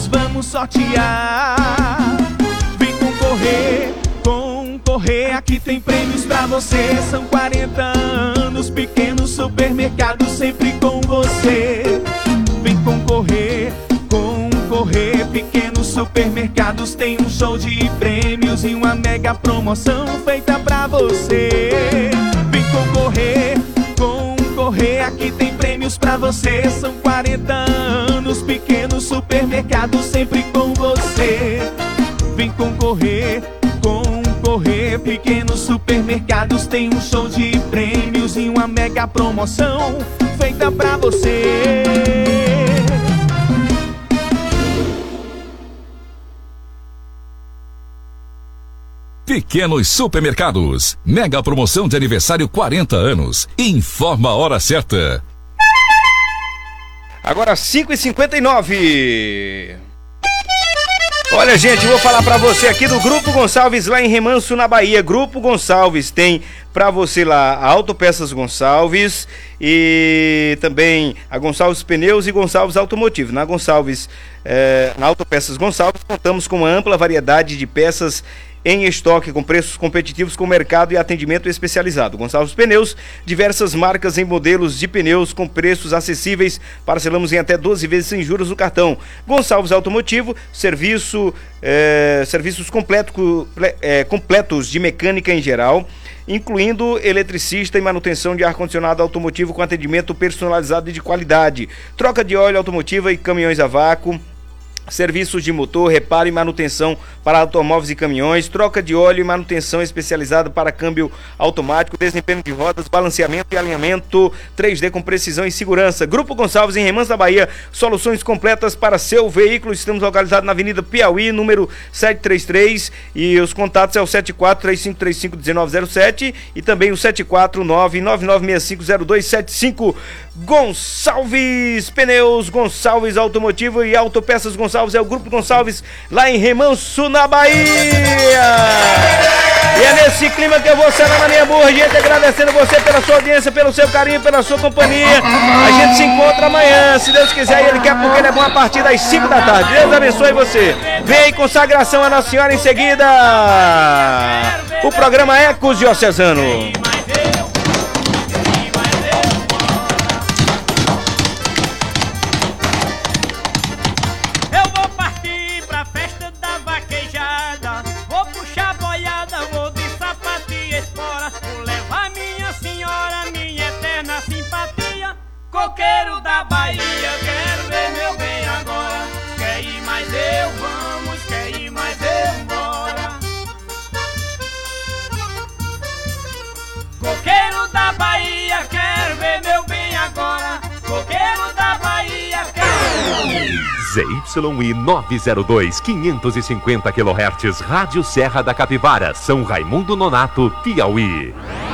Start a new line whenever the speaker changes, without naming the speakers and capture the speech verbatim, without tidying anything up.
nós vamos sortear. Vem concorrer, concorrer, aqui tem prêmios pra você. São quarenta anos, pequeno supermercado sempre com você. Vem concorrer, concorrer, pequenos supermercados tem um show de prêmios e uma mega promoção feita pra você. Vem concorrer, concorrer, aqui tem prêmios pra você. São quarenta anos, pequeno supermercado sempre com você. Vem concorrer, concorrer, pequenos supermercados tem um show de prêmios e uma mega promoção feita pra você.
Pequenos Supermercados, mega promoção de aniversário quarenta anos. Informa a hora certa.
Agora cinco e cinquenta e nove. Olha, gente, vou falar pra você aqui do Grupo Gonçalves lá em Remanso, na Bahia. Grupo Gonçalves tem pra você lá a Autopeças Gonçalves e também a Gonçalves Pneus e Gonçalves Automotivo. Na Gonçalves, eh, na Autopeças Gonçalves, contamos com uma ampla variedade de peças em estoque, com preços competitivos com o mercado e atendimento especializado. Gonçalves Pneus, diversas marcas em modelos de pneus com preços acessíveis, parcelamos em até doze vezes sem juros no cartão. Gonçalves Automotivo, serviço, é, serviços completo, é, completos de mecânica em geral, incluindo eletricista e manutenção de ar-condicionado automotivo com atendimento personalizado e de qualidade, troca de óleo automotiva e caminhões a vácuo, serviços de motor, reparo e manutenção para automóveis e caminhões, troca de óleo e manutenção especializada para câmbio automático, desempenho de rodas, balanceamento e alinhamento três D com precisão e segurança. Grupo Gonçalves em Remanso da Bahia, soluções completas para seu veículo. Estamos localizados na Avenida Piauí, número setecentos e trinta e três, e os contatos é o sete quatro três cinco três cinco um nove zero sete e também o sete quatro nove nove nove seis cinco zero dois sete cinco. Gonçalves Pneus, Gonçalves Automotivo e Autopeças Gonçalves é o Grupo Gonçalves lá em Remanso, na Bahia. E é nesse clima que eu vou sair na minha burra, gente, agradecendo você pela sua audiência, pelo seu carinho, pela sua companhia. A gente se encontra amanhã, se Deus quiser, e Ele quer, porque Ele é bom, a partir das cinco da tarde. Deus abençoe você. Vem aí, consagração a Nossa Senhora em seguida. O programa Ecos Diocesano.
Coqueiro da Bahia, quero ver meu bem agora. Quer ir mais eu, vamos, quer ir mais eu, bora. Coqueiro da Bahia, quero ver meu bem agora. Coqueiro da Bahia, quero.
Z Y I nove zero dois, quinhentos e cinquenta quilohertz, Rádio Serra da Capivara, São Raimundo Nonato, Piauí.